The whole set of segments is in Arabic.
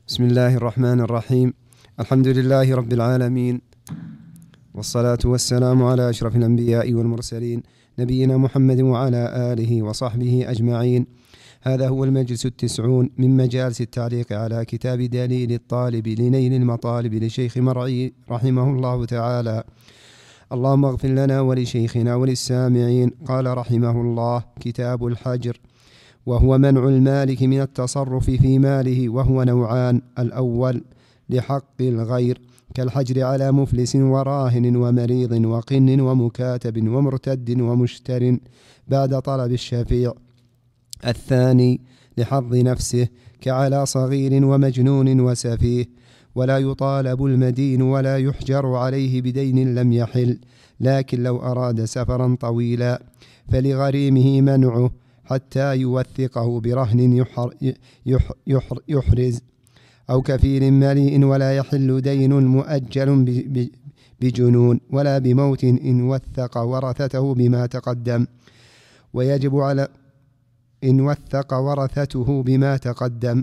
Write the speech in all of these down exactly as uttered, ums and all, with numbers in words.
بسم الله الرحمن الرحيم. الحمد لله رب العالمين، والصلاة والسلام على أشرف الأنبياء والمرسلين نبينا محمد وعلى آله وصحبه أجمعين. هذا هو المجلس التسعون من مجالس التعليق على كتاب دليل الطالب لنيل المطالب لشيخ مرعي رحمه الله تعالى. اللهم اغفر لنا ولشيخنا وللسامعين. قال رحمه الله: كتاب الحجر، وهو منع المالك من التصرف في ماله، وهو نوعان: الأول لحق الغير كالحجر على مفلس وراهن ومريض وقن ومكاتب ومرتد ومشتر بعد طلب الشفيع. الثاني لحظ نفسه كعلى صغير ومجنون وسفيه، ولا يطالب المدين ولا يحجر عليه بدين لم يحل، لكن لو أراد سفرا طويلا فلغريمه منعه حتى يوثقه برهن يحر يحر يحر يحرز أو كفيل مليء، ولا يحل دين مؤجل بجنون ولا بموت إن وثق ورثته بما تقدم. ويجب على إن وثق ورثته بما تقدم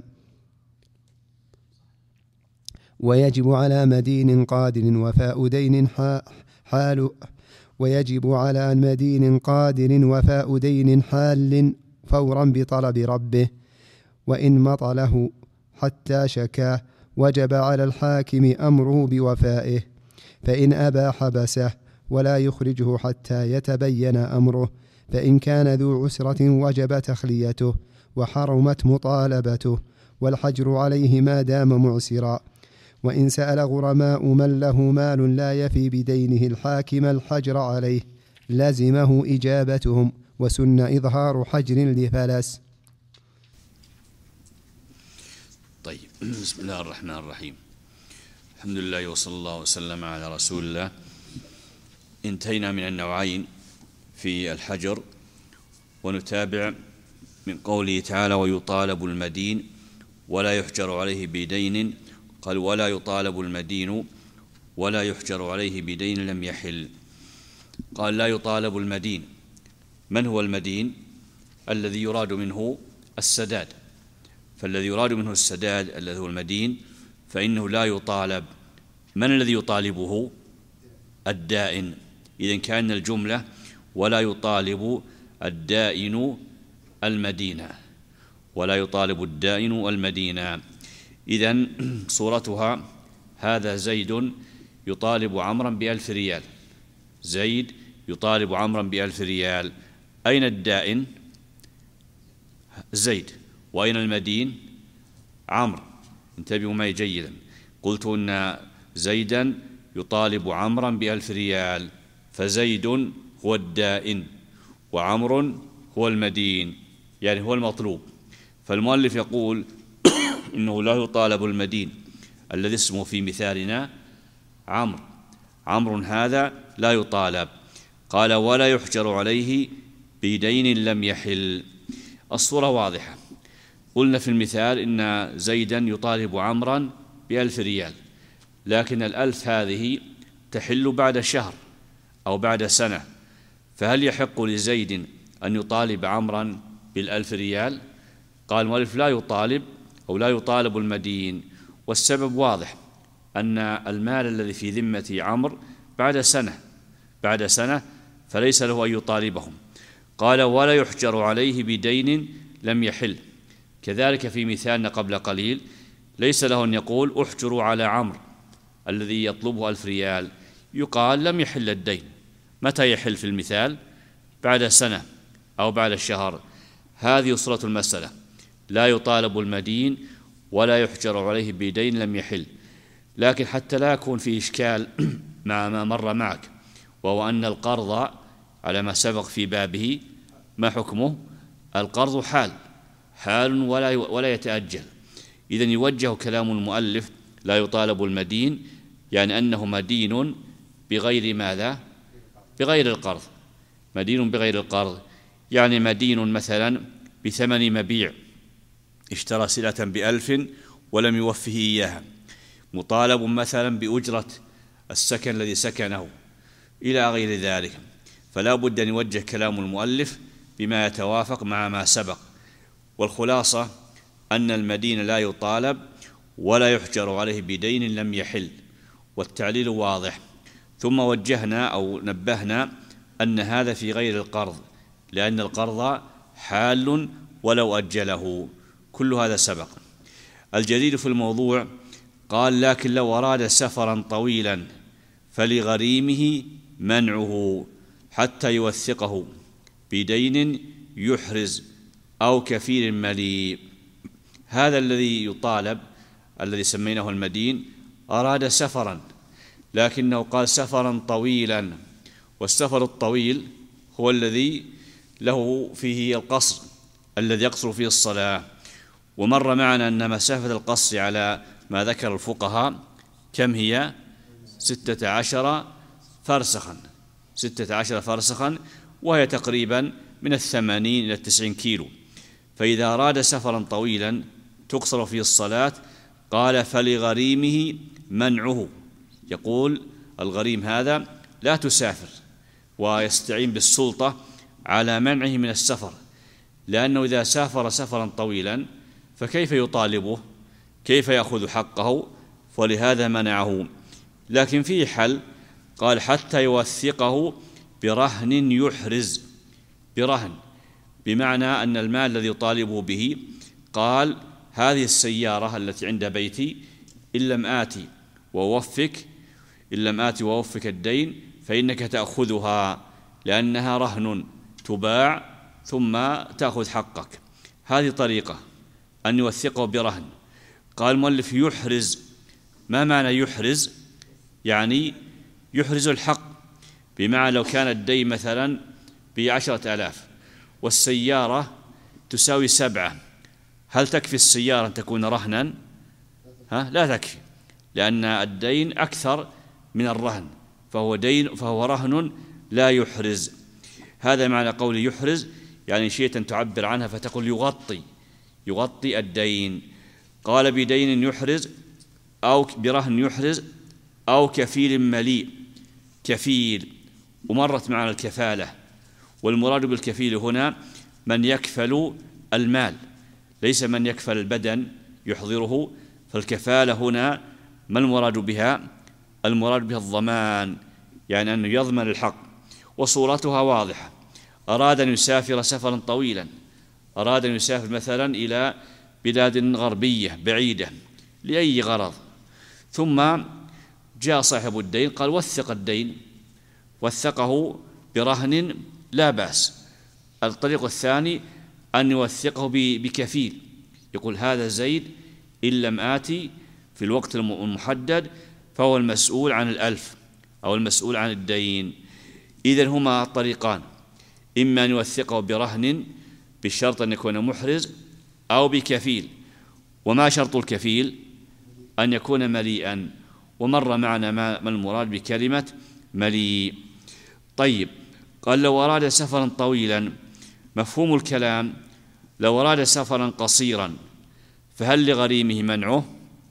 ويجب على مدين قادر وفاء دين حال ويجب على مدين قادر وفاء دين حال فورا بطلب ربه، وإن مطله حتى شكاه وجب على الحاكم أمره بوفائه، فإن أبى حبسه ولا يخرجه حتى يتبين أمره، فإن كان ذو عسرة وجب تخليته وحرمت مطالبته، والحجر عليه ما دام معسرا. وإن سأل غرماء من له مال لا يفي بدينه الحاكم الحجر عليه لزمه إجابتهم، وسن إظهار حجر لفلس. طيب، بسم الله الرحمن الرحيم. الحمد لله وصلى الله وسلم على رسول الله. انتهينا من النوعين في الحجر، ونتابع من قوله تعالى: ويطالب المدين ولا يحجر عليه بدين. قال: ولا يطالب المدين ولا يحجر عليه بدين لم يحل. قال: لا يطالب المدين. من هو المدين؟ الذي يراد منه السداد، فالذي يراد منه السداد الذي هو المدين فإنه لا يطالب. من الذي يطالبه؟ الدائن. إذن كان الجملة: ولا يطالب الدائن المدينة، ولا يطالب الدائن المدينة. إذن صورتها: هذا زيد يطالب عمرا بألف ريال. زيد يطالب عمرا بألف ريال. أين الدائن؟ زيد. وأين المدين؟ عمرو. انتبهوا معي جيدا. قلت أن زيدا يطالب عمرا بألف ريال، فزيد هو الدائن وعمر هو المدين، يعني هو المطلوب. فالمؤلف يقول إنه لا يطالب المدين الذي اسمه في مثالنا عمرو. عمرو هذا لا يطالب. قال: ولا يحجر عليه بدين لم يحل. الصورة واضحة. قلنا في المثال إن زيدا يطالب عمرا بألف ريال، لكن الألف هذه تحل بعد شهر أو بعد سنة، فهل يحق لزيد أن يطالب عمرا بالألف ريال؟ قال المؤلف: لا يطالب أو لا يطالب المدين. والسبب واضح، أن المال الذي في ذمة عمرو بعد سنة بعد سنة فليس له أن يطالبهم. قال: ولا يحجر عليه بدين لم يحل. كذلك في مثالنا قبل قليل ليس له أن يقول: احجروا على عمرو الذي يطلبه ألف ريال. يقال: لم يحل الدين. متى يحل في المثال؟ بعد سنة أو بعد الشهر. هذه صورة المسألة: لا يطالب المدين ولا يحجر عليه بدين لم يحل. لكن حتى لا يكون في إشكال مع ما مر معك، وهو أن القرض على ما سبق في بابه ما حكمه؟ القرض حال حال ولا ولا يتأجل. إذن يوجه كلام المؤلف: لا يطالب المدين، يعني أنه مدين بغير ماذا؟ بغير القرض. مدين بغير القرض، يعني مدين مثلا بثمن مبيع، اشترى سلعة بألف ولم يوفه إياها. مطالب مثلا بأجرة السكن الذي سكنه إلى غير ذلك. فلا بد أن يوجه كلام المؤلف بما يتوافق مع ما سبق. والخلاصة أن المدين لا يطالب، ولا يحجر عليه بدين لم يحل، والتعليل واضح. ثم وجهنا أو نبهنا أن هذا في غير القرض، لأن القرض حال ولو أجله، كل هذا سبق. الجديد في الموضوع قال: لكن لو أراد سفرا طويلا فلغريمه منعه حتى يوثقه بدين يحرز أو كفيل مليء. هذا الذي يطالب، الذي سميناه المدين، أراد سفرا، لكنه قال سفرا طويلا، والسفر الطويل هو الذي له فيه القصر، الذي يقصر فيه الصلاة. ومر معنا أن مسافة القصر على ما ذكر الفقهاء كم هي؟ ستة عشر فرسخا ستة عشر فرسخا وهي تقريبا من الثمانين إلى التسعين كيلو. فإذا أراد سفرا طويلا تقصر فيه الصلاة قال فلغريمه منعه. يقول الغريم هذا لا تسافر، ويستعين بالسلطة على منعه من السفر، لأنه إذا سافر سفرا طويلا فكيف يطالبه؟ كيف يأخذ حقه؟ ولهذا منعه. لكن فيه حل، قال حتى يوثقه برهن يحرز. برهن بمعنى أن المال الذي يطالبه به، قال هذه السيارة التي عند بيتي إن لم آتي وأوفك إن لم آتي وأوفك الدين فإنك تأخذها، لأنها رهن تباع ثم تأخذ حقك. هذه طريقة أن يوثقه برهن. قال المؤلف يحرز. ما معنى يحرز؟ يعني يحرز الحق، بمعنى لو كان الدين مثلا بعشرة آلاف والسيارة تساوي سبعة، هل تكفي السيارة أن تكون رهنا؟ ها؟ لا تكفي، لأن الدين أكثر من الرهن، فهو دين فهو رهن لا يحرز. هذا معنى قول يحرز، يعني شيئا تعبر عنها فتقول يغطي يغطي الدين. قال بدين يحرز أو برهن يحرز أو كفيل مليء. كفيل، ومرت معنا الكفالة، والمراد بالكفيل هنا من يكفل المال، ليس من يكفل البدن يحضره. فالكفالة هنا ما المراد بها؟ المراد بها الضمان، يعني أنه يضمن الحق. وصورتها واضحة. أراد أن يسافر سفرا طويلا، أراد أن يسافر مثلا إلى بلاد غربية بعيدة لأي غرض، ثم جاء صاحب الدين قال وثق الدين، وثقه برهن لا بأس. الطريق الثاني أن يوثقه بكفيل، يقول هذا زيد إن لم آتي في الوقت المحدد فهو المسؤول عن الألف أو المسؤول عن الدين. إذن هما طريقان، إما أن يوثقه برهن بالشرط أن يكون محرز، أو بكفيل. وما شرط الكفيل؟ أن يكون مليئا، ومر معنا ما المراد بكلمة مليء. طيب، قال لو أراد سفرا طويلا، مفهوم الكلام لو أراد سفرا قصيرا فهل لغريمه منعه؟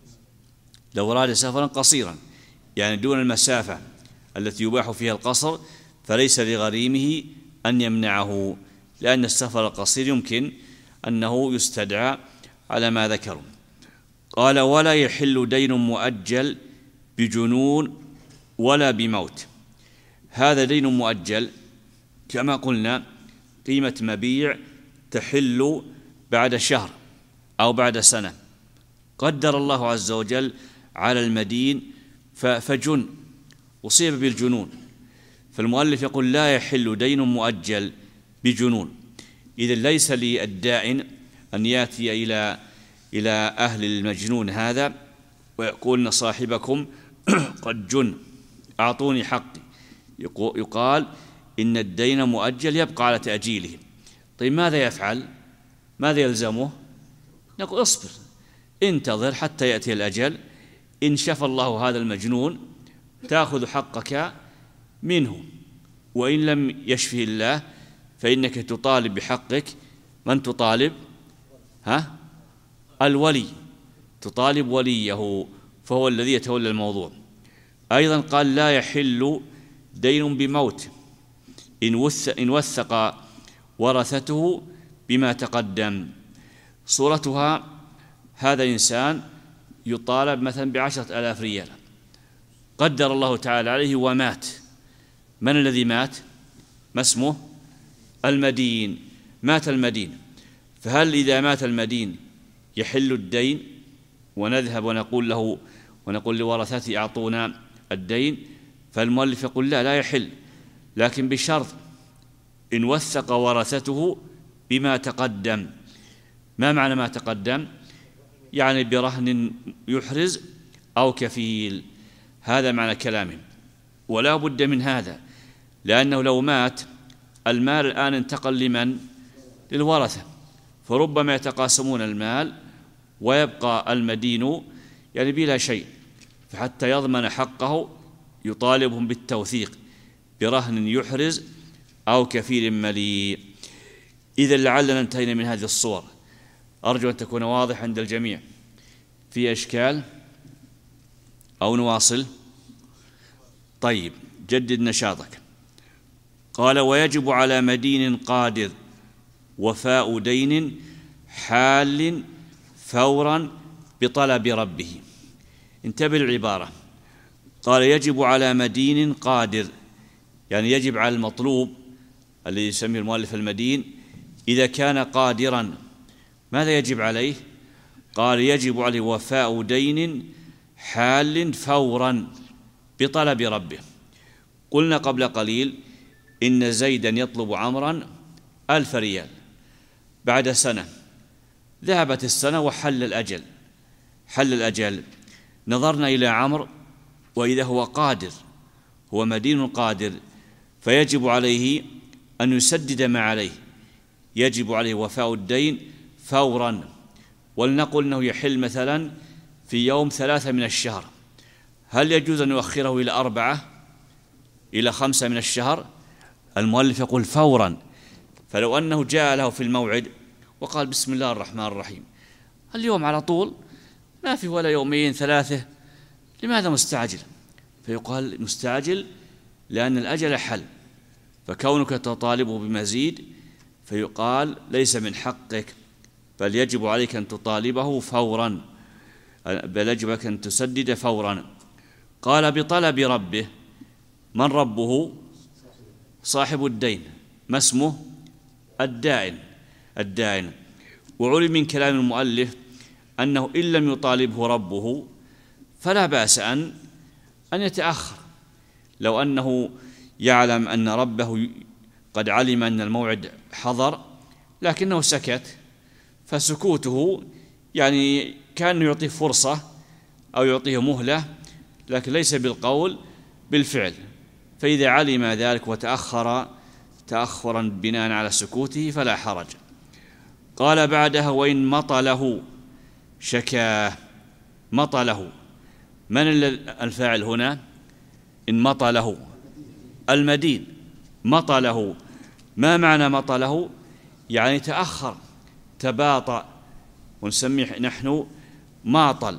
لو أراد سفرا قصيرا يعني دون المسافة التي يباح فيها القصر فليس لغريمه أن يمنعه، لأن السفر القصير يمكن أنه يستدعى على ما ذكروا. قال ولا يحل دين مؤجل بجنون ولا بموت. هذا دين مؤجل كما قلنا قيمة مبيع تحل بعد شهر أو بعد سنة، قدر الله عز وجل على المدين فجن، أصيب بالجنون، فالمؤلف يقول لا يحل دين مؤجل بجنون. إذن ليس للدائن أن يأتي إلى إلى أهل المجنون هذا ويقول صاحبكم قد جن أعطوني حقي. يقال إن الدين مؤجل يبقى على تأجيله. طيب ماذا يفعل؟ ماذا يلزمه؟ نقول اصبر، انتظر حتى يأتي الأجل، إن شفى الله هذا المجنون تأخذ حقك منه، وإن لم يشفه الله فإنك تطالب بحقك. من تطالب؟ ها؟ الولي، تطالب وليه، فهو الذي يتولى الموضوع. أيضا قال لا يحل دين بموت إن وثق ورثته بما تقدم. صورتها هذا إنسان يطالب مثلا بعشرة آلاف ريال، قدر الله تعالى عليه ومات. من الذي مات؟ ما اسمه؟ المدين. مات المدين، فهل إذا مات المدين يحل الدين ونذهب ونقول له ونقول لورثته أعطونا الدين؟ فالمؤلف يقول لا، لا يحل، لكن بشرط إن وثق ورثته بما تقدم. ما معنى ما تقدم؟ يعني برهن يحرز أو كفيل، هذا معنى كلامه. ولا بد من هذا، لأنه لو مات المال الآن انتقل لمن؟ للورثة، فربما يتقاسمون المال ويبقى المدين يعني بلا شيء، فحتى يضمن حقه يطالبهم بالتوثيق برهن يحرز أو كفيل مليء. إذا لعلنا انتهينا من هذه الصور، أرجو أن تكون واضح عند الجميع. في إشكال أو نواصل؟ طيب، جدد نشاطك. قال: ويجب على مدين قادر وفاء دين حال فورا بطلب ربه. انتبه العبارة، قال: يجب على مدين قادر، يعني يجب على المطلوب الذي يسميه المؤلف المدين إذا كان قادرا. ماذا يجب عليه؟ قال: يجب عليه وفاء دين حال فورا بطلب ربه. قلنا قبل قليل إن زيدا يطلب عمرا ألف ريال، بعد سنة ذهبت السنة وحل الأجل. حل الأجل، نظرنا إلى عمرو وإذا هو قادر، هو مدين قادر، فيجب عليه أن يسدد ما عليه، يجب عليه وفاء الدين فورا. ولنقل أنه يحل مثلا في يوم ثلاثة من الشهر، هل يجوز أن يؤخره إلى أربعة إلى خمسة من الشهر؟ المؤلف يقول فورا. فلو أنه جاء له في الموعد وقال بسم الله الرحمن الرحيم اليوم على طول، ما في ولا يومين ثلاثة، لماذا مستعجل؟ فيقال مستعجل لأن الأجل حل، فكونك تطالبه بمزيد فيقال ليس من حقك، بل يجب عليك أن تطالبه فورا، بل يجب عليك أن تسدد فورا. قال: بطلب ربه. من ربه؟ صاحب الدين. ما اسمه؟ الدائن. الدائن. وعلم من كلام المؤلف أنه إن لم يطالبه ربه فلا بأس أن أن يتأخر. لو أنه يعلم أن ربه قد علم أن الموعد حضر لكنه سكت، فسكوته يعني كان يعطيه فرصة أو يعطيه مهلة، لكن ليس بالقول بالفعل. فإذا علم ذلك وتأخر تأخرا بناء على سكوته فلا حرج. قال بعدها: وإن مطله شكاه. مطله، من الفاعل هنا؟ إن مطله المدين. مطله، ما معنى مطله؟ يعني تأخر، تباطأ، ونسميه نحن ماطل.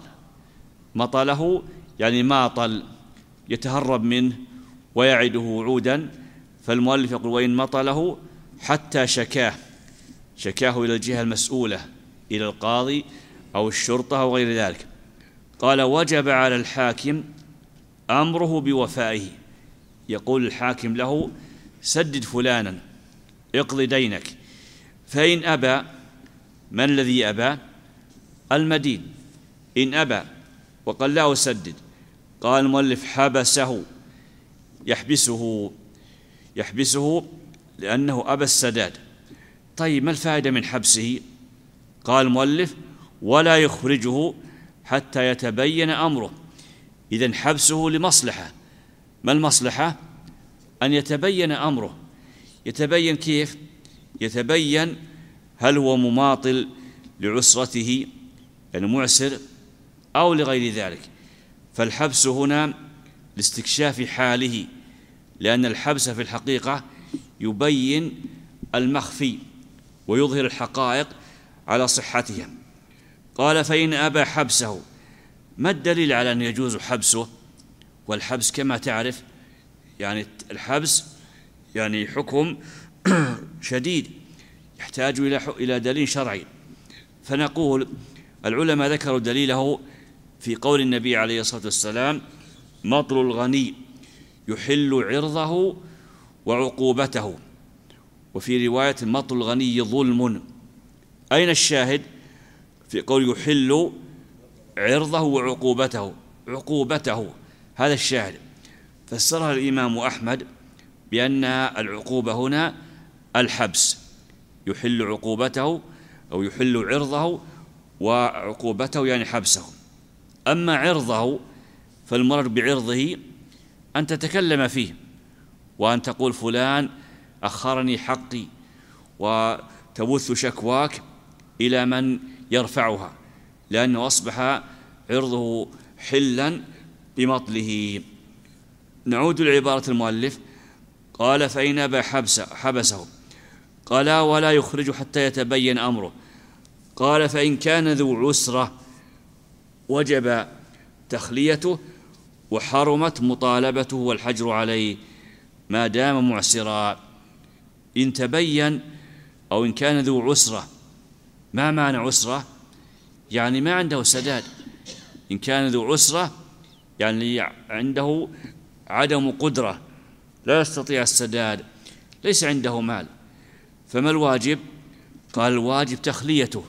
مطله يعني ماطل، يتهرب منه ويعده وعودا. فالمؤلف يقول: وإن مطله حتى شكاه، شكاه إلى الجهة المسؤولة، إلى القاضي أو الشرطة أو غير ذلك. قال: وجب على الحاكم أمره بوفائه. يقول الحاكم له: سدد فلانا، اقضي دينك. فإن أبى، من الذي أبى؟ المدين. إن أبى وقال لا أسدد، قال المؤلف: حبسه، يحبسه يحبسه لأنه أبى السداد. طيب، ما الفائدة من حبسه؟ قال المؤلف: ولا يخرجه حتى يتبين أمره. إذن حبسه لمصلحة. ما المصلحة؟ أن يتبين أمره. يتبين كيف؟ يتبين هل هو مماطل لعسرته يعني معسر أو لغير ذلك. فالحبس هنا لاستكشاف حاله، لأن الحبس في الحقيقة يبين المخفي ويظهر الحقائق على صحتها. قال: فإن أبى حبسه. ما الدليل على أن يجوز حبسه؟ والحبس كما تعرف يعني الحبس يعني حكم شديد يحتاج إلى إلى دليل شرعي. فنقول العلماء ذكروا دليله في قول النبي عليه الصلاة والسلام: مطل الغني يحل عرضه وعقوبته. وفي رواية: مطل الغني ظلم. أين الشاهد في قول يحل عرضه وعقوبته؟ عقوبته، هذا الشاهد. فسرها الإمام أحمد بأن العقوبة هنا الحبس، يحل عقوبته أو يحل عرضه، وعقوبته يعني حبسه. أما عرضه فالمراد بعرضه أن تتكلم فيه، وأن تقول فلان أخرني حقي، وتبث شكواك إلى من يرفعها، لأنه أصبح عرضه حلا بمطله. نعود لعبارة المؤلف: قال: فإن أبى حبسه. قال: ولا يخرج حتى يتبين أمره. قال: فإن كان ذو عسرة وجب تخليته وحرمت مطالبته والحجر عليه ما دام معسرا. إن تبين أو إن كان ذو عسرة. ما معنى عسرة؟ يعني ما عنده سداد. إن كان ذو عسرة يعني عنده عدم قدرة، لا يستطيع السداد، ليس عنده مال. فما الواجب؟ قال: الواجب تخليته.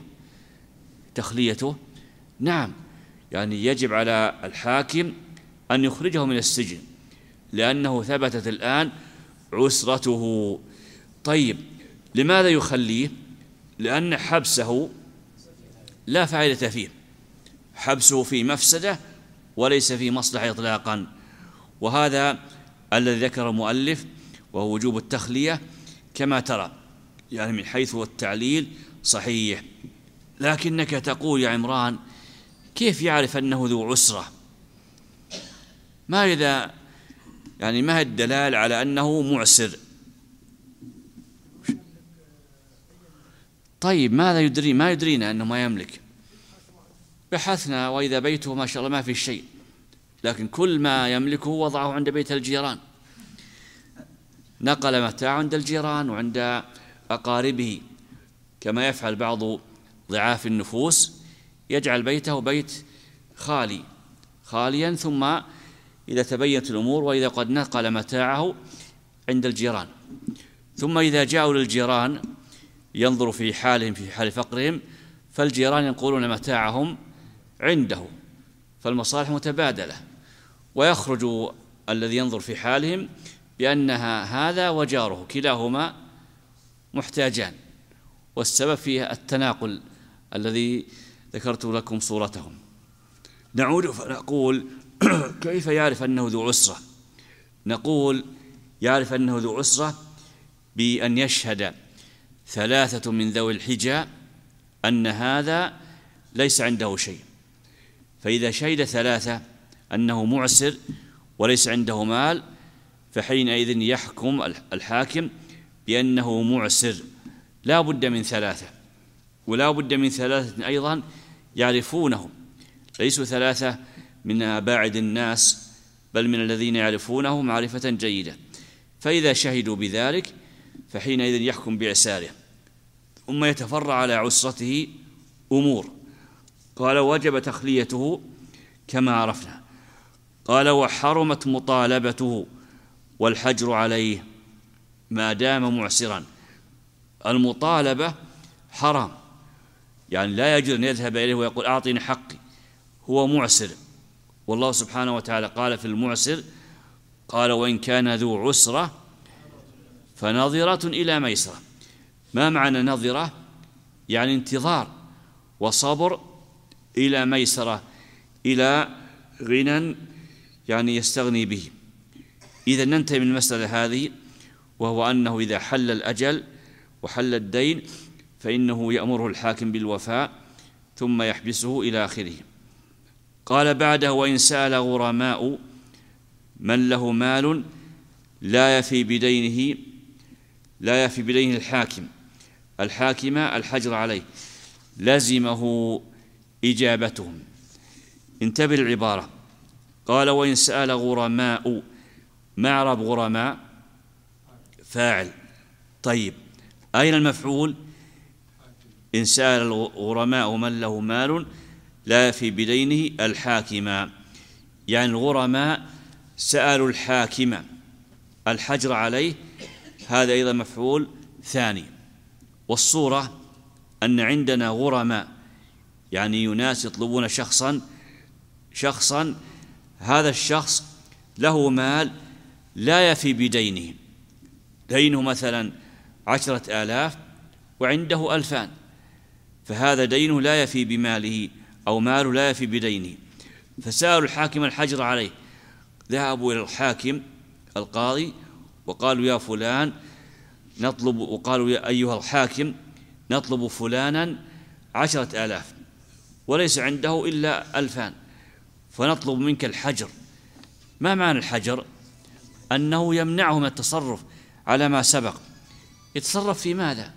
تخليته نعم، يعني يجب على الحاكم أن يخرجه من السجن، لأنه ثبتت الآن عسرته. طيب، لماذا يخليه؟ لأن حبسه لا فائدة فيه، حبسه في مفسدة وليس في مصلحة إطلاقا. وهذا الذي ذكر المؤلف، وهو وجوب التخلية كما ترى، يعني من حيث التعليل صحيح. لكنك تقول يا عمران: كيف يعرف أنه ذو عسرة؟ ما إذا يعني ما هي الدلال على أنه معسر؟ طيب، ماذا يدري؟ ما يدرينا أنه ما يملك. بحثنا وإذا بيته ما شاء الله ما في شيء، لكن كل ما يملكه وضعه عند بيت الجيران، نقل متاعه عند الجيران وعند أقاربه، كما يفعل بعض ضعاف النفوس، يجعل بيته بيت خالي خاليا، ثم إذا تبينت الأمور وإذا قد نقل متاعه عند الجيران، ثم إذا جاءوا للجيران ينظر في حالهم في حال فقرهم، فالجيران ينقلون متاعهم عنده، فالمصالح متبادلة، ويخرج الذي ينظر في حالهم بأنها هذا وجاره كلاهما محتاجان، والسبب فيها التناقل الذي ذكرت لكم صورتهم. نعود فنقول: كيف يعرف أنه ذو عسرة؟ نقول: يعرف أنه ذو عسرة بأن يشهد ثلاثة من ذوي الحجى أن هذا ليس عنده شيء. فإذا شهد ثلاثة أنه معسر وليس عنده مال، فحينئذ يحكم الحاكم بأنه معسر، لا بد من ثلاثة، ولا بد من ثلاثة أيضا يعرفونه، ليسوا ثلاثة من باعد الناس، بل من الذين يعرفونه معرفة جيدة. فإذا شهدوا بذلك فحينئذ يحكم بعساره، ثم يتفرع على عسرته أمور. قال: وجب تخليته كما عرفنا. قال: وحرمت مطالبته والحجر عليه ما دام معسرا. المطالبة حرام، يعني لا يجوز أن يذهب إليه ويقول: أعطني حقي، هو معسر. والله سبحانه وتعالى قال في المعسر: قال: وإن كان ذو عسرة فنظرة إلى ميسرة. ما معنى نظرة؟ يعني انتظار وصبر إلى ميسرة، إلى غنى يعني يستغني به. إذا ننتهي من المسألة هذه، وهو أنه إذا حل الأجل وحل الدين فإنه يأمره الحاكم بالوفاء ثم يحبسه إلى آخره. قال بعده: وإن سأل غرماء من له مال لا يفي بدينه لا يفي بدينه الحاكم الحاكم الحجر عليه لزمه إجابتهم. انتبه العبارة. قال: وإن سأل غرماء، ما أعرب غرماء؟ فاعل. طيب، أين المفعول؟ إن سأل الغرماء من له مال لا يفي بدينه الحاكم، يعني الغرماء سألوا الحاكم الحجر عليه، هذا أيضا مفعول ثاني. والصورة أن عندنا غرماء، يعني ناس يطلبون شخصا شخصا هذا الشخص له مال لا يفي بدينه، دينه مثلا عشرة آلاف وعنده ألفان، فهذا دينه لا يفي بماله أو ماله لا يفي بدينه، فسألوا الحاكم الحجر عليه. ذهبوا إلى الحاكم القاضي وقالوا يا فلان نطلب، وقالوا يا أيها الحاكم نطلب فلانا عشرة آلاف وليس عنده إلا ألفان، فنطلب منك الحجر. ما معنى الحجر؟ أنه يمنعه من التصرف على ما سبق. يتصرف في ماذا؟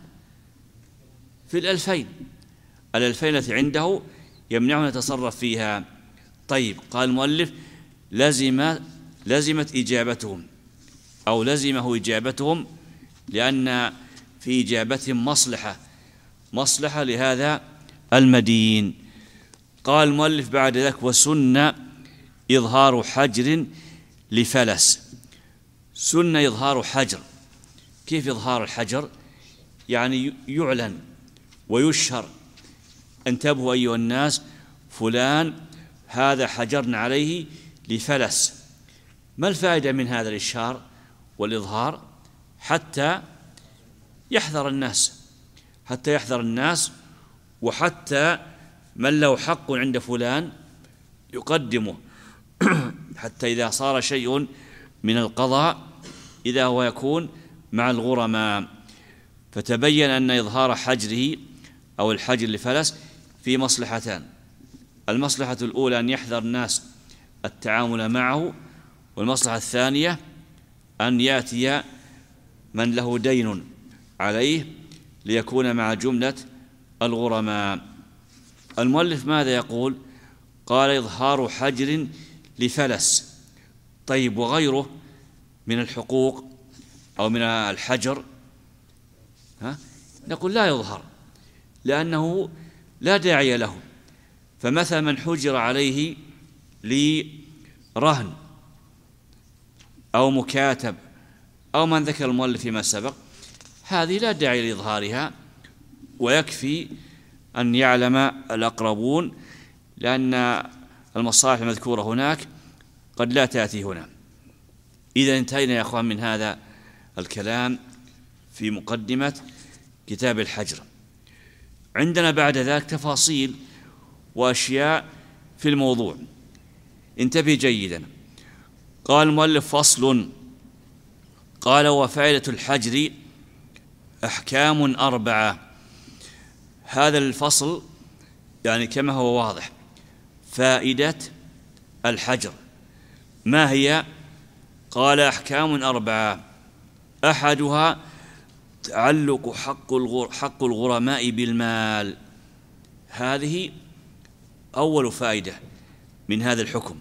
في الألفين الألفين التي عنده يمنعه من يتصرف فيها. طيب، قال المؤلف لزم لزمت إجابتهم أو لزمه إجابتهم، لأن في إجابتهم مصلحة مصلحة لهذا المدين. قال المؤلف بعد ذلك وسن إظهار حجر لفلس. سن إظهار حجر. كيف إظهار الحجر؟ يعني يعلن ويشهر. انتبهوا أيها الناس، فلان هذا حجرنا عليه لفلس. ما الفائدة من هذا الإشهار والإظهار؟ حتى يحذر الناس حتى يحذر الناس وحتى من له حق عند فلان يقدمه، حتى إذا صار شيء من القضاء إذا هو يكون مع الغرماء. فتبين أن إظهار حجره أو الحجر لفلس في مصلحتان. المصلحة الأولى أن يحذر الناس التعامل معه، والمصلحة الثانية أن يأتي من له دين عليه ليكون مع جملة الغرماء. المؤلف ماذا يقول؟ قال إظهار حجر لفلس. طيب، وغيره من الحقوق أو من الحجر ها؟ نقول لا يظهر، لأنه لا داعي له. فمثلا من حجر عليه لرهن أو مكاتب أو من ذكر المؤلف فيما سبق، هذه لا داعي لإظهارها، ويكفي أن يعلم الأقربون، لأن المصالح المذكورة هناك قد لا تأتي هنا. إذا انتهينا يا أخوان من هذا الكلام في مقدمة كتاب الحجر. عندنا بعد ذلك تفاصيل وأشياء في الموضوع، انتبه جيدا. قال المؤلف فصل. قال وفائدة الحجر أحكام أربعة. هذا الفصل يعني كما هو واضح، فائدة الحجر ما هي؟ قال أحكام أربعة. أحدها تعلق حق حق الغرماء بالمال. هذه أول فائدة من هذا الحكم،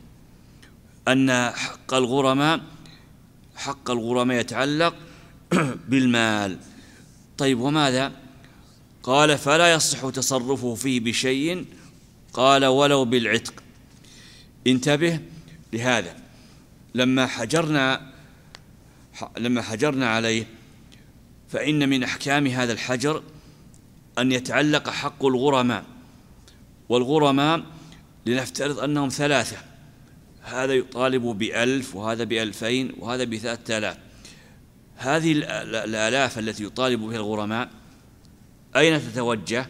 أن حق الغرماء حق الغرماء يتعلق بالمال. طيب، وماذا؟ قال فلا يصح تصرفه فيه بشيء، قال ولو بالعتق. انتبه لهذا. لما حجرنا لما حجرنا عليه، فإن من أحكام هذا الحجر أن يتعلق حق الغرماء. والغرماء لنفترض أنهم ثلاثة، هذا يطالب بألف وهذا بألفين وهذا بثلاثة آلاف. هذه الآلاف التي يطالب بها الغرماء أين تتوجه؟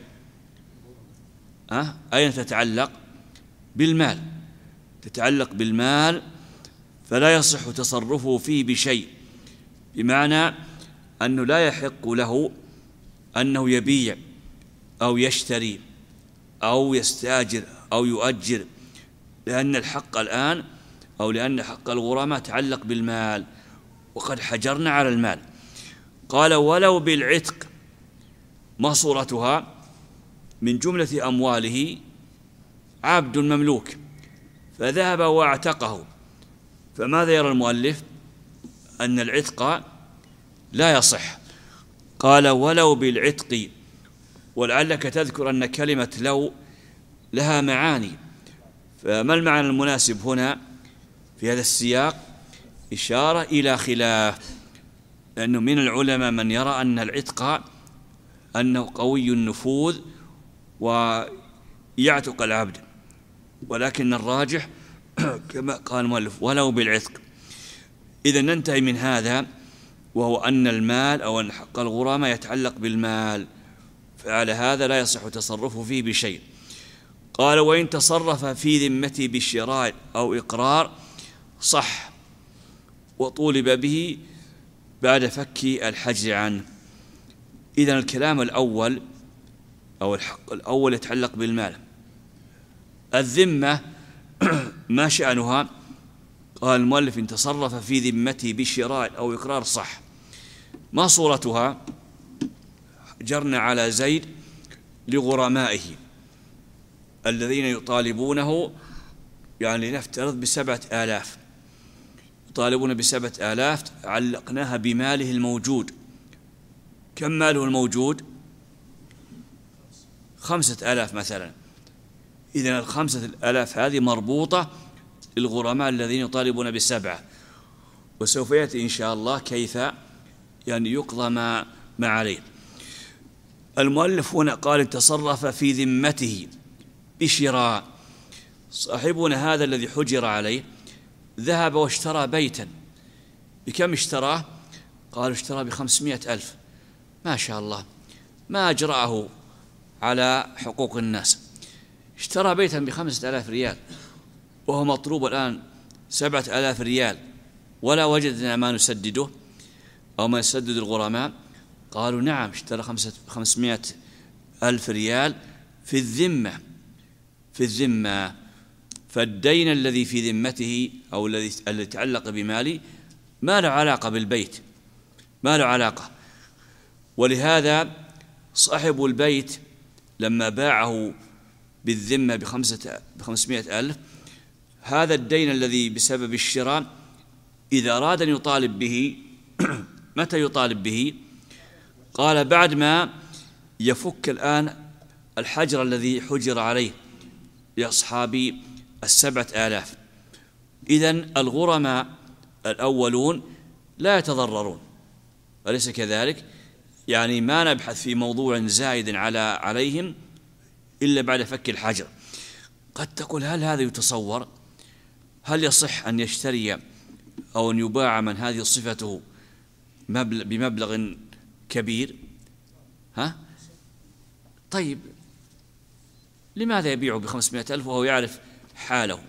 أه؟ أين تتعلق؟ بالمال. تتعلق بالمال، فلا يصح تصرفه فيه بشيء، بمعنى أنه لا يحق له أنه يبيع أو يشتري أو يستاجر أو يؤجر، لأن الحق الآن أو لأن حق الغرماء تعلق بالمال، وقد حجرنا على المال. قال ولو بالعتق. ما صورتها؟ من جملة أمواله عبد مملوك فذهب واعتقه، فماذا يرى المؤلف؟ أن العتق لا يصح. قال ولو بالعتق. ولعلك تذكر أن كلمة لو لها معاني. فما المعنى المناسب هنا في هذا السياق؟ إشارة إلى خلاف، لأنه من العلماء من يرى أن العتق أنه قوي النفوذ ويعتق العبد، ولكن الراجح كما قال المؤلف ولو بالعتق. إذا ننتهي من هذا، وهو أن المال أو أن حق الغرماء يتعلق بالمال، فعلى هذا لا يصح تصرفه فيه بشيء. قال وإن تصرف في ذمته بالشراء أو إقرار صح، وطولب به بعد فك الحجر عنه. إذن الكلام الأول أو الحق الأول يتعلق بالمال. الذمة ما شأنها؟ قال المؤلف إن تصرف في ذمته بالشراء أو إقرار صح. ما صورتها؟ جرنا على زيد لغرمائه الذين يطالبونه، يعني نفترض بسبعة آلاف، يطالبون بسبعة آلاف، علقناها بماله الموجود. كم ماله الموجود؟ خمسة آلاف مثلا. إذن الخمسة الآلاف هذه مربوطة للغرماء الذين يطالبون بسبعة، وسوف يأتي إن شاء الله كيف يعني يقضى ما, ما عليه. المؤلف هنا قال تصرف في ذمته بشراء. صاحبنا هذا الذي حجر عليه ذهب واشترى بيتا. بكم اشتراه؟ قالوا اشترى بخمسمائة ألف. ما شاء الله، ما أجرأه على حقوق الناس. اشترى بيتا بخمسة آلاف ريال وهو مطلوب الآن سبعة آلاف ريال، ولا وجدنا ما نسدده أو ما يسدد الغرماء. قالوا نعم، اشترى خمسمائة ألف ريال في الذمة في الذمة فالدين الذي في ذمته أو الذي الذي تعلق بمالي ما له علاقة بالبيت، ما له علاقة. ولهذا صاحب البيت لما باعه بالذمة بخمسة بخمسمائة ألف، هذا الدين الذي بسبب الشراء إذا أراد أن يطالب به متى يطالب به؟ قال بعد ما يفك الآن الحجر الذي حجر عليه لأصحاب السبعة آلاف. إذن الغرماء الأولون لا يتضررون، أليس كذلك؟ يعني ما نبحث في موضوع زائد على عليهم إلا بعد فك الحجر. قد تقول هل هذا يتصور؟ هل يصح أن يشتري أو أن يباع من هذه صفته بمبلغ كبير؟ ها؟ طيب لماذا يبيعه بخمسمائة ألف وهو يعرف حاله؟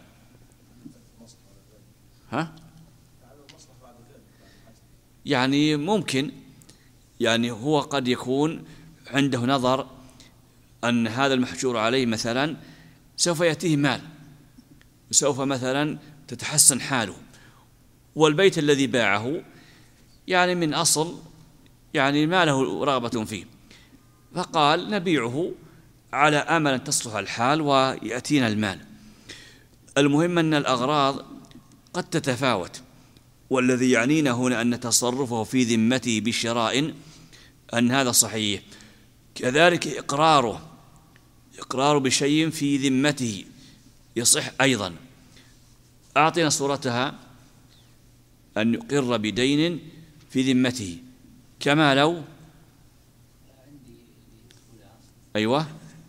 ها؟ يعني ممكن، يعني هو قد يكون عنده نظر أن هذا المحجور عليه مثلا سوف يأتيه مال وسوف مثلا تتحسن حاله، والبيت الذي باعه يعني من أصل يعني ما له رغبة فيه، فقال نبيعه على أمل أن تصلح الحال ويأتينا المال. المهم أن الأغراض قد تتفاوت، والذي يعنينا هنا أن تصرفه في ذمته بالشراء أن هذا صحيح. كذلك إقراره إقرار بشيء في ذمته يصح أيضا. أعطينا صورتها، أن يقر بدين في ذمته كما لو أيوة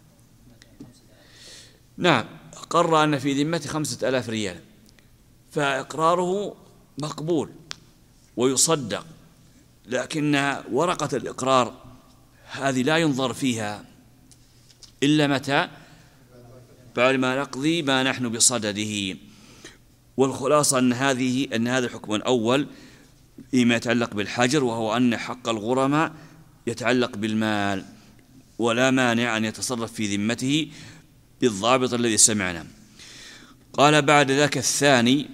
نعم قرر أن في ذمته خمسة آلاف ريال، فإقراره مقبول ويصدق، لكن ورقة الإقرار هذه لا ينظر فيها إلا متى؟ بعد ما نقضي ما نحن بصدده. والخلاصة أن هذه أن هذا الحكم الأول فيما يتعلق بالحجر، وهو أن حق الغرماء يتعلق بالمال، ولا مانع أن يتصرف في ذمته بالضابط الذي سمعنا. قال بعد ذاك الثاني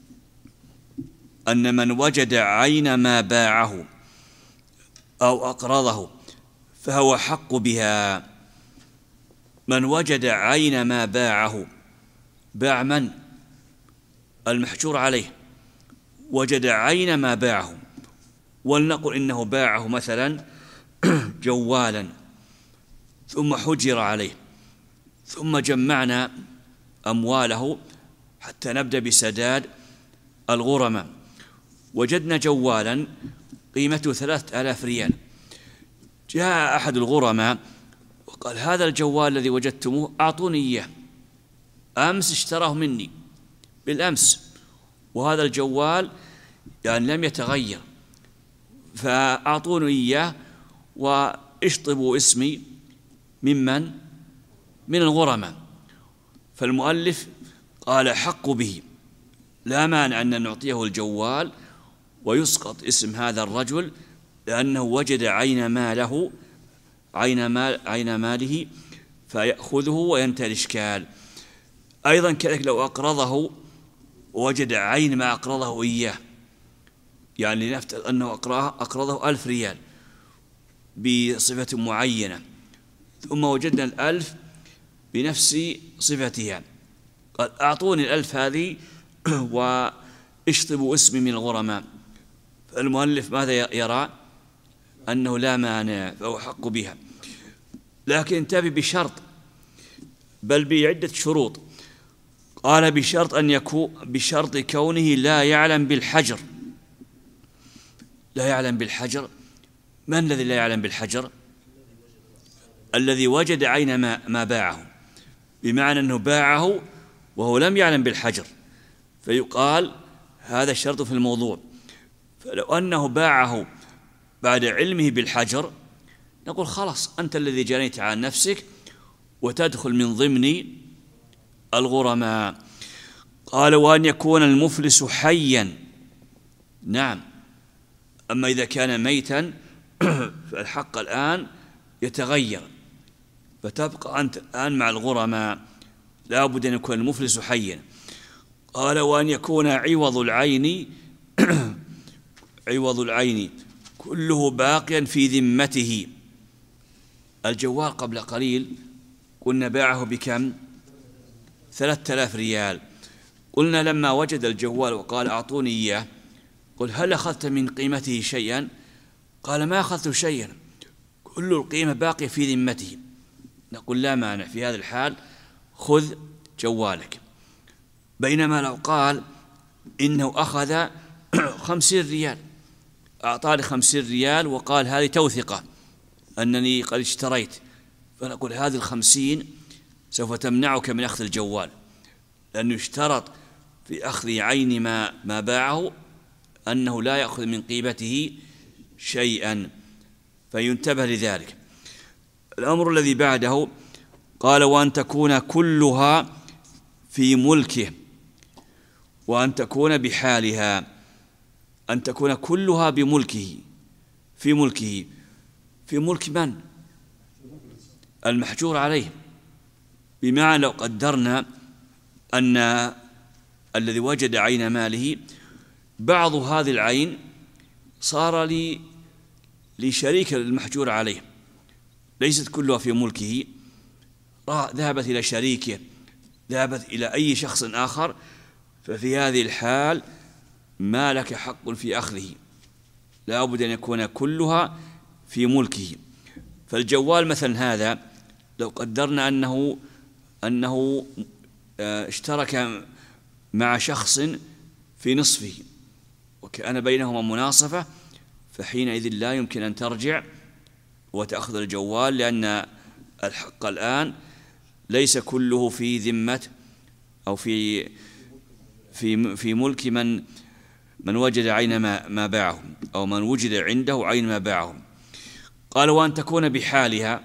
أن من وجد عين ما باعه أو أقرضه فهو حق بها. من وجد عين ما باعه، باع من؟ المحجور عليه وجد عين ما باعه، ولنقل إنه باعه مثلا جوالا ثم حجر عليه، ثم جمعنا أمواله حتى نبدأ بسداد الغرماء، وجدنا جوالا قيمته ثلاثة آلاف ريال. جاء أحد الغرماء وقال: هذا الجوال الذي وجدتموه أعطوني إياه، أمس اشتراه مني بالأمس، وهذا الجوال يعني لم يتغير، فأعطوني إياه واشطبوا اسمي ممن من الغرماء. فالمؤلف قال: حق به، لا مانع أن نعطيه الجوال ويسقط اسم هذا الرجل، لأنه وجد عين ماله عين مال عين ماله فيأخذه وينتهي الإشكال. أيضا كذلك لو أقرضه ووجد عين ما أقرضه إياه، يعني لنفترض أنه أقرضه ألف ريال بصفة معينة، ثم وجدنا الألف بنفس صفتها، قال: أعطوني الألف هذه واشطبوا اسمي من الغرماء. فالمؤلف ماذا يرى؟ أنه لا مانع، فهو حق بها، لكن انتبه بشرط، بل بعدة شروط. قال: بشرط أن يكون بشرط كونه لا يعلم بالحجر. لا يعلم بالحجر، من الذي لا يعلم بالحجر؟ الذي وجد عين ما, ما باعه، بمعنى أنه باعه وهو لم يعلم بالحجر، فيقال هذا الشرط في الموضوع. فلو أنه باعه بعد علمه بالحجر نقول: خلاص أنت الذي جنيت عن نفسك وتدخل من ضمن الغرماء. قال: وأن يكون المفلس حيا. نعم، أما إذا كان ميتا فالحق الآن يتغير، فتبقى أنت الآن مع الغرماء، لا بد أن يكون المفلس حيا. قال: وأن يكون عوض العين عوض العين كله باقيا في ذمته. الجوال قبل قليل قلنا باعه بكم؟ ثلاثة آلاف ريال. قلنا لما وجد الجوال وقال: أعطوني إياه، قل: هل أخذت من قيمته شيئا؟ قال: ما أخذت شيئا، كل القيمة باقية في ذمته. نقول: لا مانع، في هذا الحال خذ جوالك. بينما لو قال إنه أخذ خمسين ريال، أعطاني خمسين ريال وقال: هذه توثقة أنني قد اشتريت، فنقول: هذه الخمسين سوف تمنعك من أخذ الجوال، لأنه اشترط في أخذ عين ما, ما باعه أنه لا يأخذ من قيمته شيئا، فينتبه لذلك. الأمر الذي بعده قال: وأن تكون كلها في ملكه، وأن تكون بحالها. أن تكون كلها بملكه، في ملكه، في ملك من؟ المحجور عليه. بمعنى لو قدرنا أن الذي وجد عين ماله بعض هذه العين صار لي لشريك المحجور عليه، ليست كلها في ملكه، ذهبت إلى شريكه، ذهبت إلى أي شخص آخر، ففي هذه الحال ما لك حق في أخذه، لا بد أن يكون كلها في ملكه. فالجوال مثلا هذا لو قدرنا أنه أنه اشترك مع شخص في نصفه وكان بينهما مناصفة، فحينئذ لا يمكن أن ترجع وتأخذ الجوال، لأن الحق الآن ليس كله في ذمة أو في في في ملك من من وجد عين ما ما باعه، أو من وجد عنده عين ما باعه. قال: وأن تكون بحالها،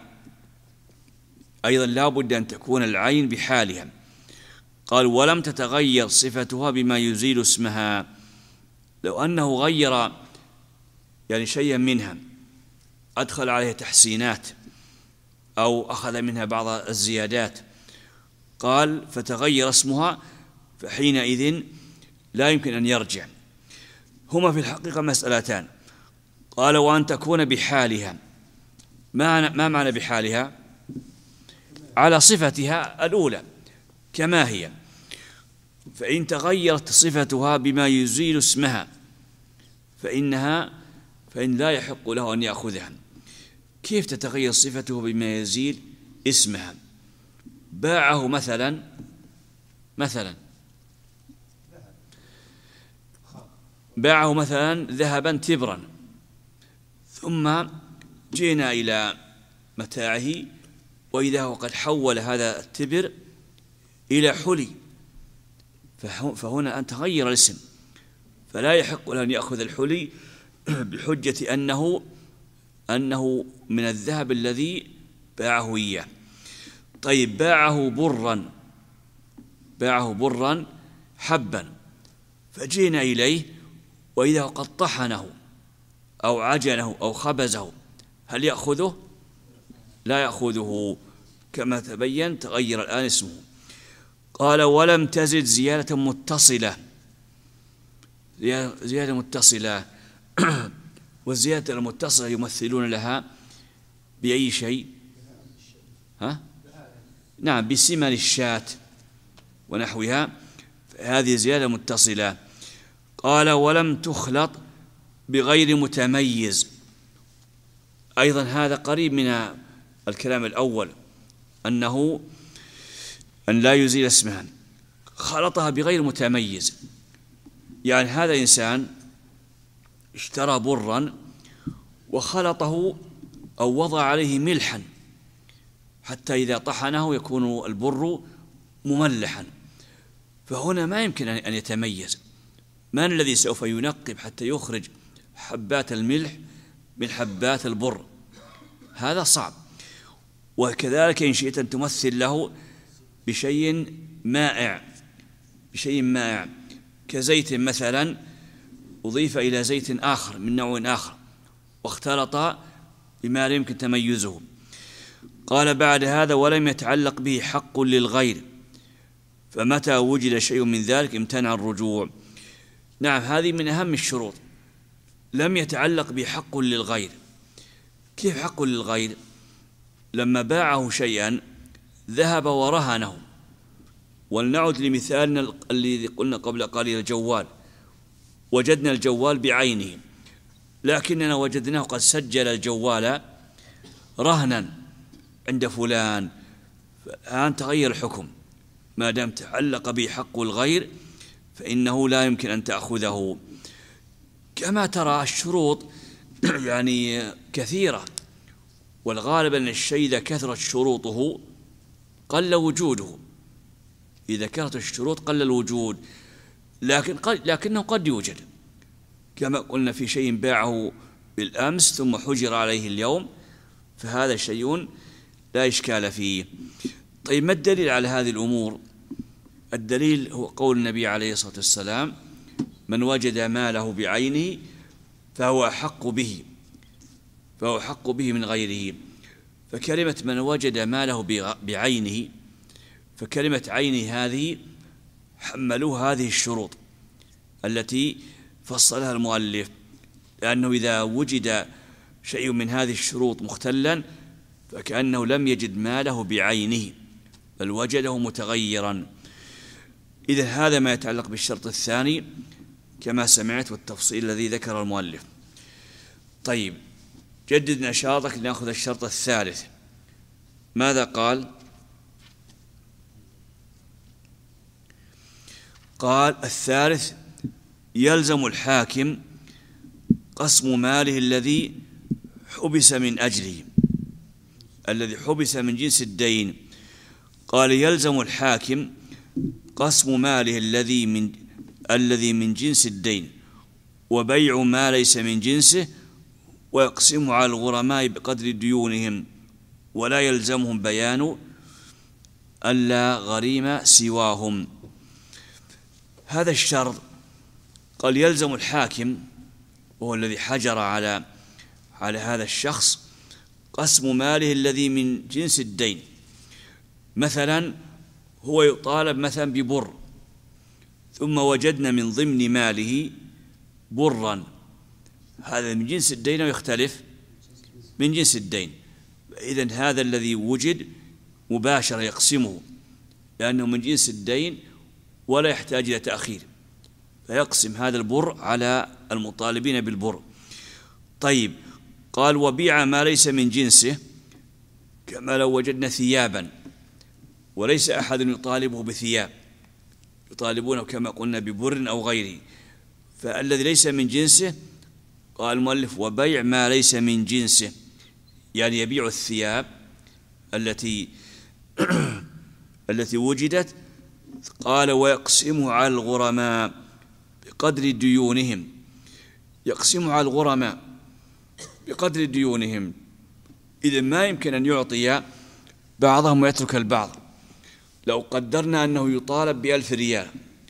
أيضا لا بد أن تكون العين بحالها. قال: ولم تتغير صفتها بما يزيل اسمها. لو أنه غير يعني شيئا منها، أدخل عليها تحسينات أو أخذ منها بعض الزيادات، قال: فتغير اسمها، فحينئذ لا يمكن أن يرجع. هما في الحقيقة مسألتان. قال: وأن تكون بحالها. ما معنى بحالها؟ على صفتها الأولى كما هي، فإن تغيرت صفتها بما يزيل اسمها فإنها فإن لا يحق له أن يأخذها. كيف تتغير صفته بما يزيل اسمها؟ باعه مثلا مثلا باعه مثلا ذهبا تبرا، ثم جئنا إلى متاعه وإذا هو قد حول هذا التبر إلى حلي، فهنا أن تغير الاسم، فلا يحق له أن يأخذ الحلي بحجة أنه أنه من الذهب الذي باعه إياه. طيب باعه برا باعه برا حبا، فجئنا إليه وإذا هو قد طحنه أو عجنه أو خبزه، هل يأخذه؟ لا يأخذه، كما تبين تغير الآن اسمه. قال ولم تزد زيادة متصلة، زيادة متصلة والزيادة المتصلة يمثلون لها بأي شيء؟ ها؟ نعم، بسمن الشاة ونحوها، هذه زيادة متصلة. قال ولم تخلط بغير متميز، أيضا هذا قريب من الكلام الأول، أنه أن لا يزيل اسمها، خلطها بغير متميز، يعني هذا إنسان اشترى برا وخلطه أو وضع عليه ملحا حتى إذا طحنه يكون البر مملحا، فهنا ما يمكن أن يتميز. من الذي سوف ينقب حتى يخرج حبات الملح من حبات البر؟ هذا صعب. وكذلك إن شئت أن تمثل له بشيء مائع بشيء مائع كزيت مثلا أضيف إلى زيت آخر من نوع آخر واختلط بما لا يمكن تميزه. قال بعد هذا ولم يتعلق به حق للغير، فمتى وجد شيء من ذلك امتنع الرجوع. نعم، هذه من أهم الشروط، لم يتعلق به حق للغير. كيف حق للغير؟ لما باعه شيئا ذهب ورهنه، ولنعد لمثالنا الذي قلنا قبل قليل الجوال، وجدنا الجوال بعينه لكننا وجدناه قد سجل الجوال رهنا عند فلان، فالآن تغير الحكم، ما دام تعلق به حق الغير فإنه لا يمكن أن تأخذه. كما ترى الشروط يعني كثيرة، والغالب أن الشيء إذا كثرت شروطه قل وجوده، إذا كثرت الشروط قل الوجود، لكن قد لكنه قد يوجد، كما قلنا في شيء باعه بالأمس ثم حجر عليه اليوم، فهذا شيء لا إشكال فيه. طيب ما الدليل على هذه الأمور؟ الدليل هو قول النبي عليه الصلاة والسلام: من وجد ماله بعينه فهو أحق به فهو أحق به من غيره. فكلمة من وجد ماله بعينه، فكلمة عينه هذه حملوه هذه الشروط التي فصلها المؤلف، لأنه إذا وجد شيء من هذه الشروط مختلا فكأنه لم يجد ماله بعينه بل وجده متغيرا. إذن هذا ما يتعلق بالشرط الثاني كما سمعت والتفصيل الذي ذكر المؤلف. طيب جدد نشاطك لنأخذ الشرط الثالث. ماذا قال؟ قال الثالث: يلزم الحاكم قسم ماله الذي حبس من أجله الذي حبس من جنس الدين. قال يلزم الحاكم قسم ماله الذي من الذي من جنس الدين وبيع ما ليس من جنسه، ويقسمه على الغرماء بقدر ديونهم، ولا يلزمهم بيان ألا غريم سواهم. هذا الشرط قال يلزم الحاكم، وهو الذي حجر على على هذا الشخص، قسم ماله الذي من جنس الدين. مثلا هو يطالب مثلا ببر، ثم وجدنا من ضمن ماله برا، هذا من جنس الدين ويختلف من جنس الدين، إذن هذا الذي وجد مباشرة يقسمه لأنه من جنس الدين ولا يحتاج إلى تأخير، فيقسم هذا البر على المطالبين بالبر. طيب قال وبيع ما ليس من جنسه، كما لو وجدنا ثيابا وليس أحد يطالبه بثياب، يطالبونه كما قلنا ببر أو غيره، فالذي ليس من جنسه قال المؤلف وبيع ما ليس من جنسه، يعني يبيع الثياب التي التي وجدت. قال ويقسمه على الغرماء بقدر ديونهم، يقسمه على الغرماء بقدر ديونهم، إذا ما يمكن أن يعطي بعضهم ويترك البعض. لو قدرنا أنه يطالب بألف ريال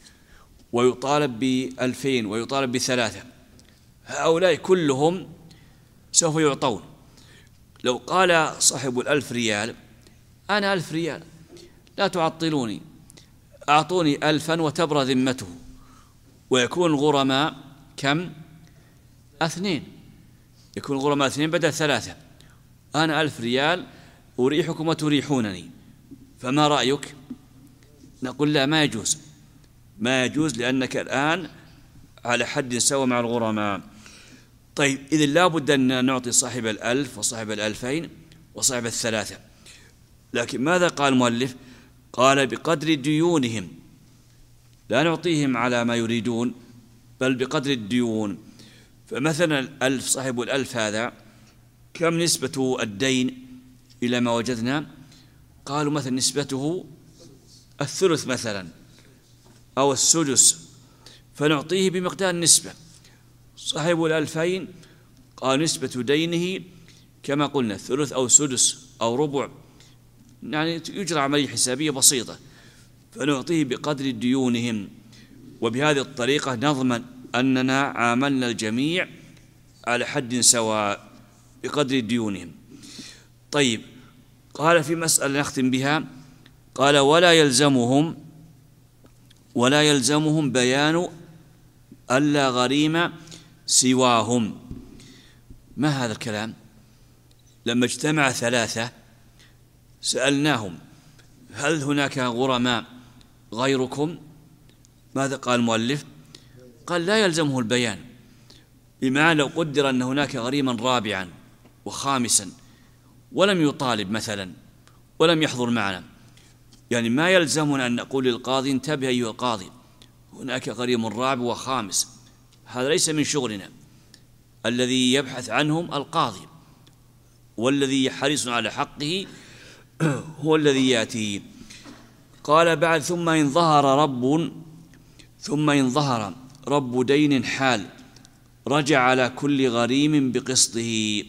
ويطالب بألفين ويطالب بثلاثة، هؤلاء كلهم سوف يعطون. لو قال صاحب الألف ريال أنا ألف ريال لا تعطلوني، أعطوني ألفا وتبرى ذمته، ويكون الغرماء كم؟ اثنين، يكون الغرماء اثنين بدل ثلاثة. أنا ألف ريال أريحكم وتريحونني، فما رأيك؟ نقول لا، ما يجوز، ما يجوز، لأنك الآن على حد سواء مع الغرماء. طيب إذن لا بد أن نعطي صاحب الألف وصاحب الألفين وصاحب الثلاثة، لكن ماذا قال المؤلف؟ قال بقدر ديونهم، لا نعطيهم على ما يريدون بل بقدر الديون. فمثلا الألف، صاحب الألف هذا كم نسبة الدين إلى ما وجدنا؟ قالوا مثلا نسبته الثلث مثلا أو السدس، فنعطيه بمقدار النسبة. صاحب الألفين قال نسبة دينه كما قلنا ثلث أو سدس أو ربع، يعني يجرى عملية حسابية بسيطة، فنعطيه بقدر ديونهم. وبهذه الطريقة نضمن أننا عاملنا الجميع على حد سواء بقدر ديونهم. طيب، قال في مسألة نختم بها، قال ولا يلزمهم ولا يلزمهم بيان ألا غريم سواهم. ما هذا الكلام؟ لما اجتمع ثلاثة سألناهم هل هناك غرماء غيركم؟ ماذا قال المؤلف؟ قال لا يلزمه البيان، بمعنى لو قدر أن هناك غريما رابعا وخامسا ولم يطالب مثلا ولم يحضر معنا، يعني ما يلزمنا أن نقول للقاضي انتبه أيها القاضي هناك غريم رابع وخامس، هذا ليس من شغلنا. الذي يبحث عنهم القاضي، والذي حريص على حقه هو الذي يأتي. قال بعد ثم إن ظهر رب ثم إن ظهر رب دين حال رجع على كل غريم بقسطه.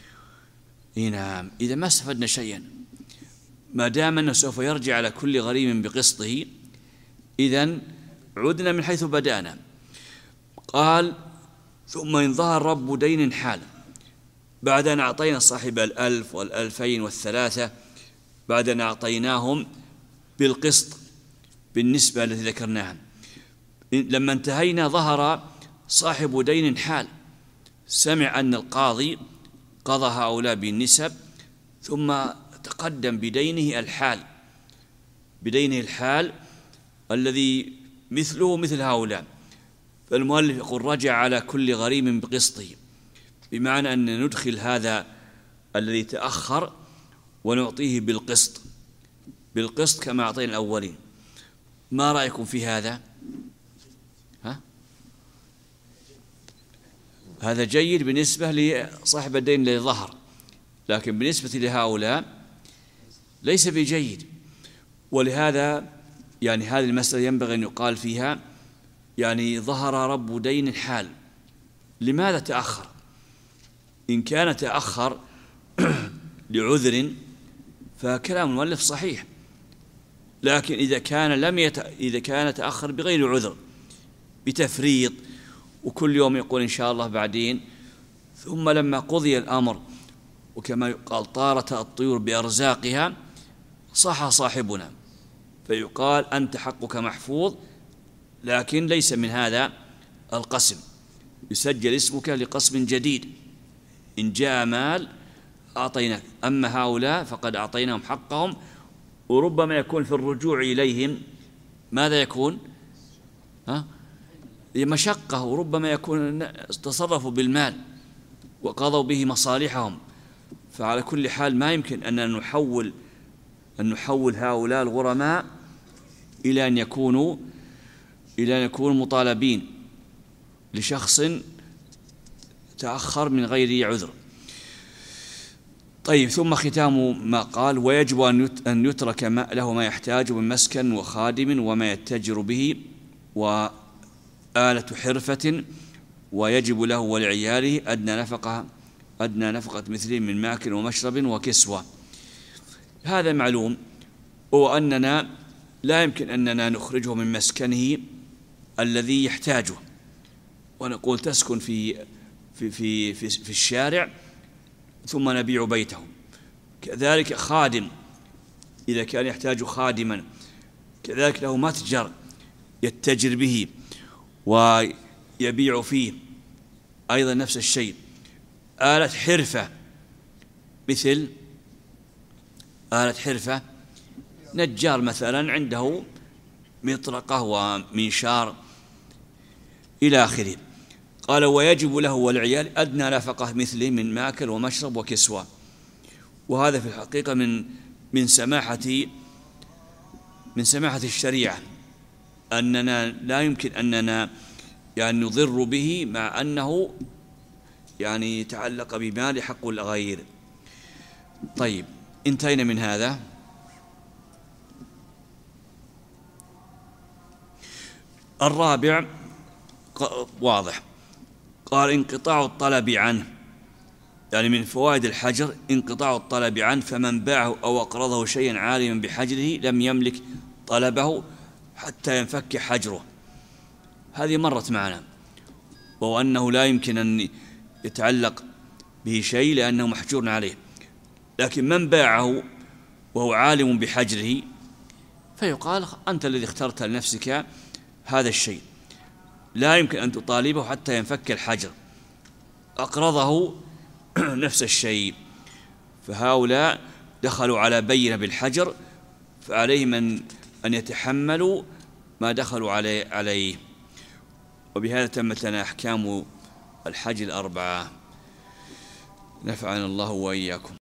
نعم، إذا ما استفدنا شيئا ما دام أنه سوف يرجع على كل غريم بقسطه، إذن عدنا من حيث بدأنا. قال ثم إن ظهر رب دين حال، بعد أن أعطينا صاحب الألف والألفين والثلاثة، بعد أن أعطيناهم بالقسط بالنسبة التي ذكرناها، لما انتهينا ظهر صاحب دين حال، سمع أن القاضي قضى هؤلاء بالنسب، ثم تقدم بدينه الحال، بدينه الحال الذي مثله مثل هؤلاء. فالمؤلف يقول رجع على كل غريم بقسطه، بمعنى أن ندخل هذا الذي تأخر ونعطيه بالقسط، بالقسط كما أعطينا الأولين. ما رأيكم في هذا؟ ها؟ هذا جيد بالنسبة لصاحب الدين الذي ظهر، لكن بالنسبة لهؤلاء ليس بجيد. ولهذا يعني هذه المسألة ينبغي أن يقال فيها يعني ظهر رب دين حال، لماذا تأخر؟ إن كان تأخر لعذر فكلام المؤلف صحيح، لكن إذا كان لم يت... إذا كان تأخر بغير عذر، بتفريط، وكل يوم يقول إن شاء الله بعدين، ثم لما قضي الأمر وكما يقال طارت الطيور بأرزاقها صح صاحبنا، فيقال أنت حقك محفوظ، لكن ليس من هذا القسم، يسجل اسمك لقسم جديد. إن جاء مال أعطيناك، أما هؤلاء فقد أعطيناهم حقهم، وربما يكون في الرجوع إليهم ماذا يكون؟ ها؟ مشقة، وربما يكون تصرفوا بالمال وقضوا به مصالحهم. فعلى كل حال ما يمكن أن نحول أن نحول هؤلاء الغرماء إلى أن يكونوا إلى أن يكونوا مطالبين لشخص تأخر من غير عذر. طيب، ثم ختام ما قال: ويجب أن يترك ما له ما يحتاج من مسكن وخادم وما يتجر به وآلة حرفة، ويجب له ولعياله أدنى نفقة أدنى نفقة مثله من ماكل ومشرب وكسوة. هذا معلوم، وأننا لا يمكن أننا نخرجه من مسكنه الذي يحتاجه ونقول تسكن في في في في, في الشارع ثم نبيع بيته. كذلك خادم إذا كان يحتاج خادما كذلك له متجر يتجر به ويبيع فيه أيضا نفس الشيء. آلة حرفة مثل آلة حرفة نجار مثلا عنده مطرقة ومنشار إلى آخره. قال: ويجب له والعيال أدنى نفقة مثله من ماكل ومشرب وكسوة. وهذا في الحقيقة من من سماحة من سماحة الشريعة، أننا لا يمكن أننا يعني نضر به مع أنه يعني يتعلق بمال حق الغير. طيب، انتهينا من هذا. الرابع واضح، قال: انقطاع الطلب عنه، يعني من فوائد الحجر انقطاع الطلب عنه، فمن باعه أو أقرضه شيئا عالما بحجره لم يملك طلبه حتى ينفك حجره. هذه مرت معنا، وهو أنه لا يمكن أن يتعلق به شيء لأنه محجور عليه، لكن من باعه وهو عالم بحجره فيقال: أنت الذي اخترت لنفسك هذا الشيء، لا يمكن أن تطالبه حتى ينفك الحجر. أقرضه نفس الشيء. فهؤلاء دخلوا على بينة بالحجر، فعليهم أن يتحملوا ما دخلوا عليه, عليه. وبهذا تمت لنا أحكام الحج الأربعة. نفعنا الله وإياكم.